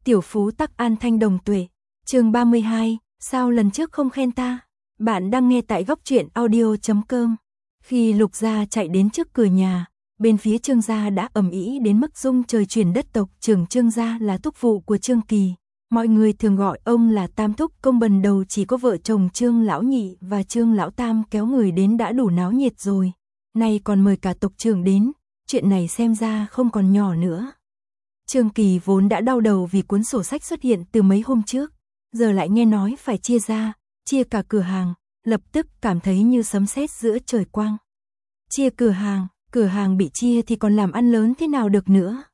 Tiểu phú tắc an thanh đồng tuệ. Chương 32, sao lần trước không khen ta? Bạn đang nghe tại góc truyện audio.com. Khi Lục Gia chạy đến trước cửa nhà, bên phía Trương gia đã ầm ĩ đến mức rung trời chuyển đất. Tộc trưởng Trương gia là thúc phụ của Trương Kỳ, mọi người thường gọi ông là Tam thúc. Công bần đầu chỉ có vợ chồng Trương lão nhị và Trương lão tam kéo người đến đã đủ náo nhiệt rồi, nay còn mời cả tộc trưởng đến, chuyện này xem ra không còn nhỏ nữa. Trương Kỳ vốn đã đau đầu vì cuốn sổ sách xuất hiện từ mấy hôm trước, giờ lại nghe nói phải chia ra, chia cả cửa hàng, lập tức cảm thấy như sấm sét giữa trời quang. Chia cửa hàng bị chia thì còn làm ăn lớn thế nào được nữa.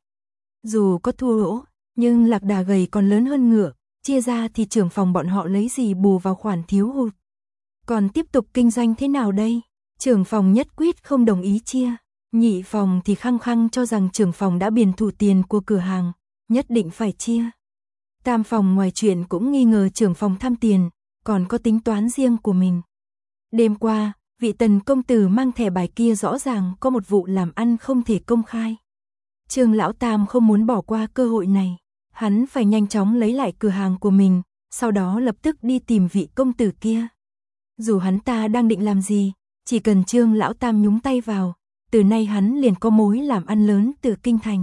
Dù có thua lỗ, nhưng lạc đà gầy còn lớn hơn ngựa, chia ra thì trưởng phòng bọn họ lấy gì bù vào khoản thiếu hụt. Còn tiếp tục kinh doanh thế nào đây? Trưởng phòng nhất quyết không đồng ý chia. Nhị phòng thì khăng khăng cho rằng trưởng phòng đã biển thủ tiền của cửa hàng, nhất định phải chia. Tam phòng ngoài chuyện cũng nghi ngờ trưởng phòng tham tiền, còn có tính toán riêng của mình. Đêm qua, vị Tần công tử mang thẻ bài kia rõ ràng có một vụ làm ăn không thể công khai. Trương lão tam không muốn bỏ qua cơ hội này, hắn phải nhanh chóng lấy lại cửa hàng của mình, sau đó lập tức đi tìm vị công tử kia. Dù hắn ta đang định làm gì, chỉ cần Trương lão tam nhúng tay vào, từ nay hắn liền có mối làm ăn lớn từ kinh thành.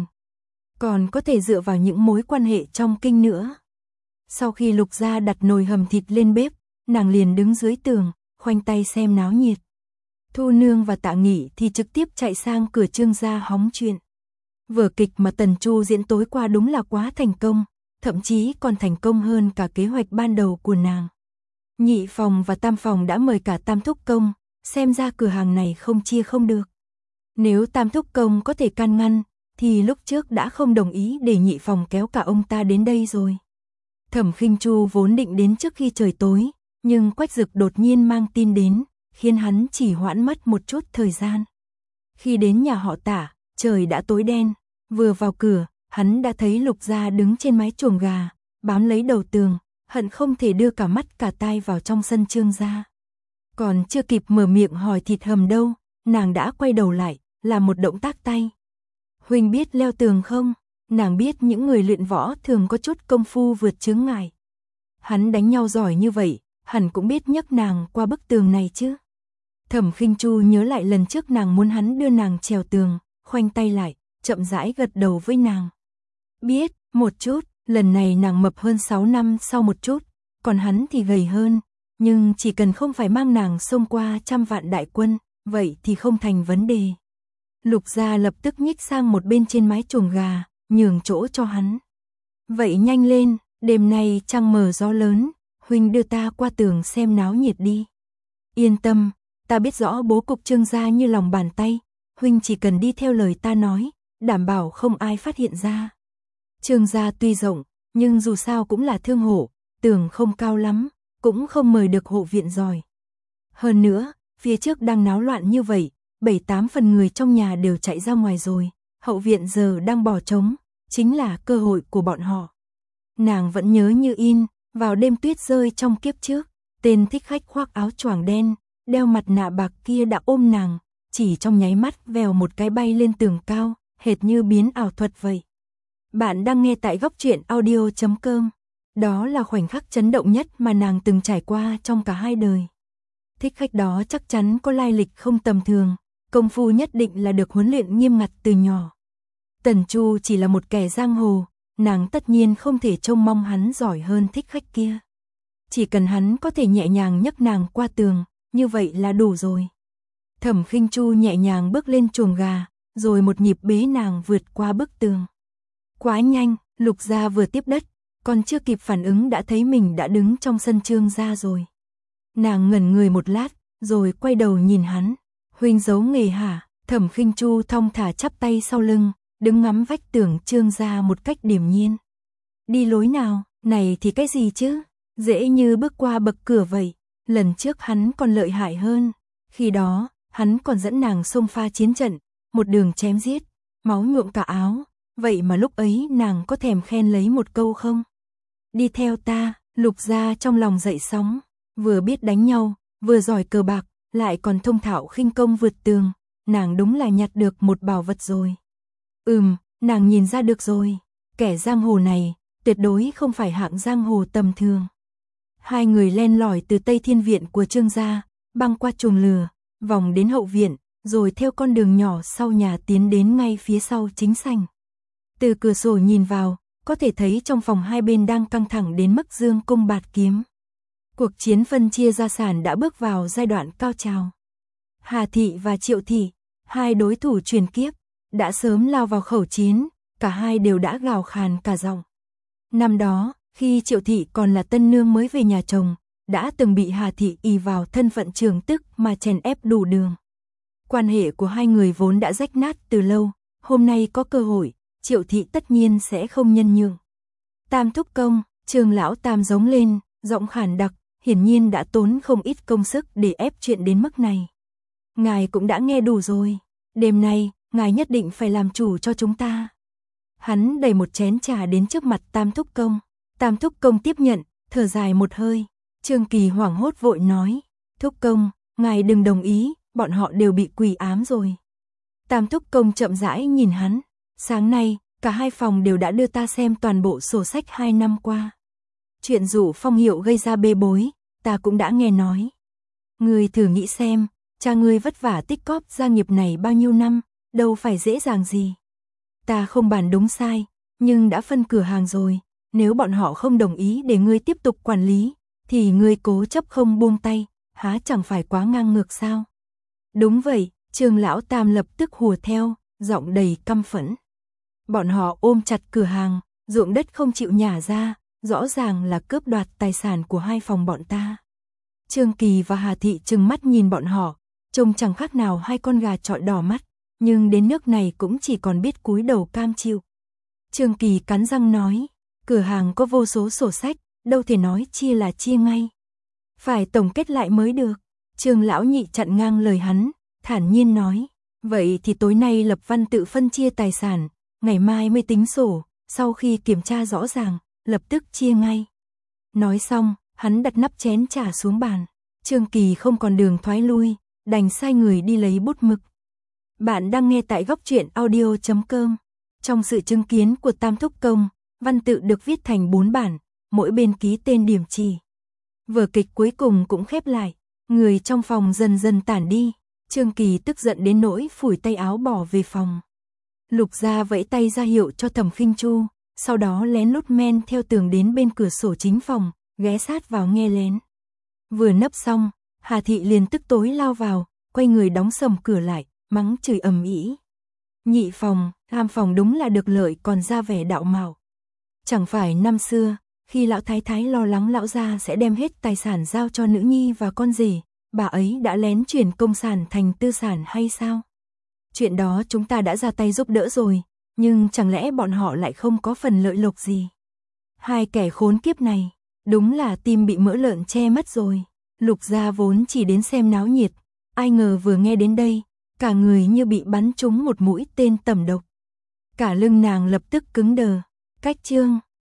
Còn có thể dựa vào những mối quan hệ trong kinh nữa. Sau khi Lục Gia đặt nồi hầm thịt lên bếp, nàng liền đứng dưới tường, khoanh tay xem náo nhiệt. Thu Nương và Tạ Nghị thì trực tiếp chạy sang cửa Trương gia hóng chuyện. Vở kịch mà Tần Chu diễn tối qua đúng là quá thành công, thậm chí còn thành công hơn cả kế hoạch ban đầu của nàng. Nhị phòng và tam phòng đã mời cả Tam thúc công, xem ra cửa hàng này không chia không được. Nếu Tam thúc công có thể can ngăn, thì lúc trước đã không đồng ý để nhị phòng kéo cả ông ta đến đây rồi. Thẩm Khinh Chu vốn định đến trước khi trời tối, nhưng Quách Dực đột nhiên mang tin đến, khiến hắn chỉ hoãn mất một chút thời gian. Khi đến nhà họ Tạ, trời đã tối đen, vừa vào cửa, hắn đã thấy Lục Gia đứng trên mái chuồng gà, bám lấy đầu tường, hận không thể đưa cả mắt cả tai vào trong sân Trương gia. Còn chưa kịp mở miệng hỏi thịt hầm đâu, nàng đã quay đầu lại, làm một động tác tay. Huynh biết leo tường không? Nàng biết những người luyện võ thường có chút công phu vượt chướng ngại. Hắn đánh nhau giỏi như vậy, hẳn cũng biết nhấc nàng qua bức tường này chứ. Thẩm Khinh Chu nhớ lại lần trước nàng muốn hắn đưa nàng trèo tường, khoanh tay lại, chậm rãi gật đầu với nàng. Biết, một chút, lần này nàng mập hơn 6 năm sau một chút, còn hắn thì gầy hơn, nhưng chỉ cần không phải mang nàng xông qua trăm vạn đại quân, vậy thì không thành vấn đề. Lục Gia lập tức nhích sang một bên trên mái chuồng gà, nhường chỗ cho hắn. Vậy nhanh lên, đêm nay trăng mờ gió lớn, huynh đưa ta qua tường xem náo nhiệt đi. Yên tâm, ta biết rõ bố cục Trương gia như lòng bàn tay, huynh chỉ cần đi theo lời ta nói, đảm bảo không ai phát hiện ra. Trương gia tuy rộng, nhưng dù sao cũng là thương hộ, tường không cao lắm, cũng không mời được hộ viện giỏi. Hơn nữa, phía trước đang náo loạn như vậy, 7-8 phần người trong nhà đều chạy ra ngoài rồi, hậu viện giờ đang bỏ trống, chính là cơ hội của bọn họ. Nàng vẫn nhớ như in, vào đêm tuyết rơi trong kiếp trước, tên thích khách khoác áo choàng đen, đeo mặt nạ bạc kia đã ôm nàng, chỉ trong nháy mắt vèo một cái bay lên tường cao, hệt như biến ảo thuật vậy. Bạn đang nghe tại góc truyện audio.com. Đó là khoảnh khắc chấn động nhất mà nàng từng trải qua trong cả hai đời. Thích khách đó chắc chắn có lai lịch không tầm thường, công phu nhất định là được huấn luyện nghiêm ngặt từ nhỏ. Tần Chu chỉ là một kẻ giang hồ, nàng tất nhiên không thể trông mong hắn giỏi hơn thích khách kia. Chỉ cần hắn có thể nhẹ nhàng nhấc nàng qua tường, như vậy là đủ rồi. Thẩm Khinh Chu nhẹ nhàng bước lên chuồng gà, rồi một nhịp bế nàng vượt qua bức tường. Quá nhanh, Lục Gia vừa tiếp đất, còn chưa kịp phản ứng đã thấy mình đã đứng trong sân Trương gia rồi. Nàng ngẩn người một lát, rồi quay đầu nhìn hắn. Huynh giấu nghề hả? Thẩm Khinh Chu thong thả chắp tay sau lưng, đứng ngắm vách tường Trương gia một cách điềm nhiên. Đi lối nào? Này thì cái gì chứ? Dễ như bước qua bậc cửa vậy. Lần trước hắn còn lợi hại hơn. Khi đó, hắn còn dẫn nàng xông pha chiến trận, một đường chém giết, máu nhuộm cả áo. Vậy mà lúc ấy nàng có thèm khen lấy một câu không? Đi theo ta. Lục Gia trong lòng dậy sóng, vừa biết đánh nhau, vừa giỏi cờ bạc, lại còn thông thạo khinh công vượt tường, nàng đúng là nhặt được một bảo vật rồi. Nàng nhìn ra được rồi, kẻ giang hồ này, tuyệt đối không phải hạng giang hồ tầm thường. Hai người len lỏi từ Tây Thiên Viện của Trương gia, băng qua chuồng lừa, vòng đến hậu viện, rồi theo con đường nhỏ sau nhà tiến đến ngay phía sau chính sảnh. Từ cửa sổ nhìn vào, có thể thấy trong phòng hai bên đang căng thẳng đến mức dương cung bạt kiếm. Cuộc chiến phân chia gia sản đã bước vào giai đoạn cao trào. Hà Thị và Triệu Thị, hai đối thủ truyền kiếp, đã sớm lao vào khẩu chiến, cả hai đều đã gào khàn cả giọng. Năm đó, khi Triệu Thị còn là tân nương mới về nhà chồng, đã từng bị Hà Thị ỷ vào thân phận trưởng tức mà chèn ép đủ đường. Quan hệ của hai người vốn đã rách nát từ lâu, hôm nay có cơ hội, Triệu Thị tất nhiên sẽ không nhân nhượng. Tam thúc công, Trương lão Tam giống lên, giọng khản đặc, hiển nhiên đã tốn không ít công sức để ép chuyện đến mức này. Ngài cũng đã nghe đủ rồi, đêm nay, ngài nhất định phải làm chủ cho chúng ta. Hắn đẩy một chén trà đến trước mặt Tam thúc công. Tam thúc công tiếp nhận, thở dài một hơi. Trương Kỳ hoảng hốt vội nói, thúc công, ngài đừng đồng ý, bọn họ đều bị quỷ ám rồi. Tam thúc công chậm rãi nhìn hắn, sáng nay, cả hai phòng đều đã đưa ta xem toàn bộ sổ sách 2 năm qua. Chuyện Dụ Phong Hiệu gây ra bê bối, ta cũng đã nghe nói. Ngươi thử nghĩ xem, cha ngươi vất vả tích cóp gia nghiệp này bao nhiêu năm, đâu phải dễ dàng gì. Ta không bàn đúng sai, nhưng đã phân cửa hàng rồi, nếu bọn họ không đồng ý để ngươi tiếp tục quản lý, thì ngươi cố chấp không buông tay, há chẳng phải quá ngang ngược sao? Đúng vậy, Trương lão Tam lập tức hùa theo, giọng đầy căm phẫn. Bọn họ ôm chặt cửa hàng, ruộng đất không chịu nhả ra, rõ ràng là cướp đoạt tài sản của hai phòng bọn ta. Trương Kỳ và Hà Thị trừng mắt nhìn bọn họ, trông chẳng khác nào hai con gà trọi đỏ mắt, nhưng đến nước này cũng chỉ còn biết cúi đầu cam chịu. Trương Kỳ cắn răng nói, cửa hàng có vô số sổ sách, đâu thể nói chia là chia ngay. Phải tổng kết lại mới được. Trương lão nhị chặn ngang lời hắn, thản nhiên nói, vậy thì tối nay lập văn tự phân chia tài sản, ngày mai mới tính sổ, sau khi kiểm tra rõ ràng, lập tức chia ngay. Nói xong, hắn đặt nắp chén trà xuống bàn. Trương Kỳ không còn đường thoái lui, đành sai người đi lấy bút mực. Bạn đang nghe tại góc truyện audio.com. Trong sự chứng kiến của Tam thúc công, văn tự được viết thành 4 bản, mỗi bên ký tên điểm chỉ. Vở kịch cuối cùng cũng khép lại, người trong phòng dần dần tản đi. Trương Kỳ tức giận đến nỗi phủi tay áo bỏ về phòng. Lục Gia vẫy tay ra hiệu cho Thẩm Khinh Chu, sau đó lén lút men theo tường đến bên cửa sổ chính phòng, ghé sát vào nghe lén. Vừa nấp xong, Hà Thị liền tức tối lao vào, quay người đóng sầm cửa lại, mắng chửi ầm ĩ. Nhị phòng, tam phòng đúng là được lợi còn ra vẻ đạo mạo. Chẳng phải năm xưa, khi lão thái thái lo lắng lão gia sẽ đem hết tài sản giao cho nữ nhi và con rể, bà ấy đã lén chuyển công sản thành tư sản hay sao? Chuyện đó chúng ta đã ra tay giúp đỡ rồi, nhưng chẳng lẽ bọn họ lại không có phần lợi lộc gì? Hai kẻ khốn kiếp này, đúng là tim bị mỡ lợn che mất rồi. Lục Gia vốn chỉ đến xem náo nhiệt, ai ngờ vừa nghe đến đây, cả người như bị bắn trúng một mũi tên tầm độc. Cả lưng nàng lập tức cứng đờ. Cách chương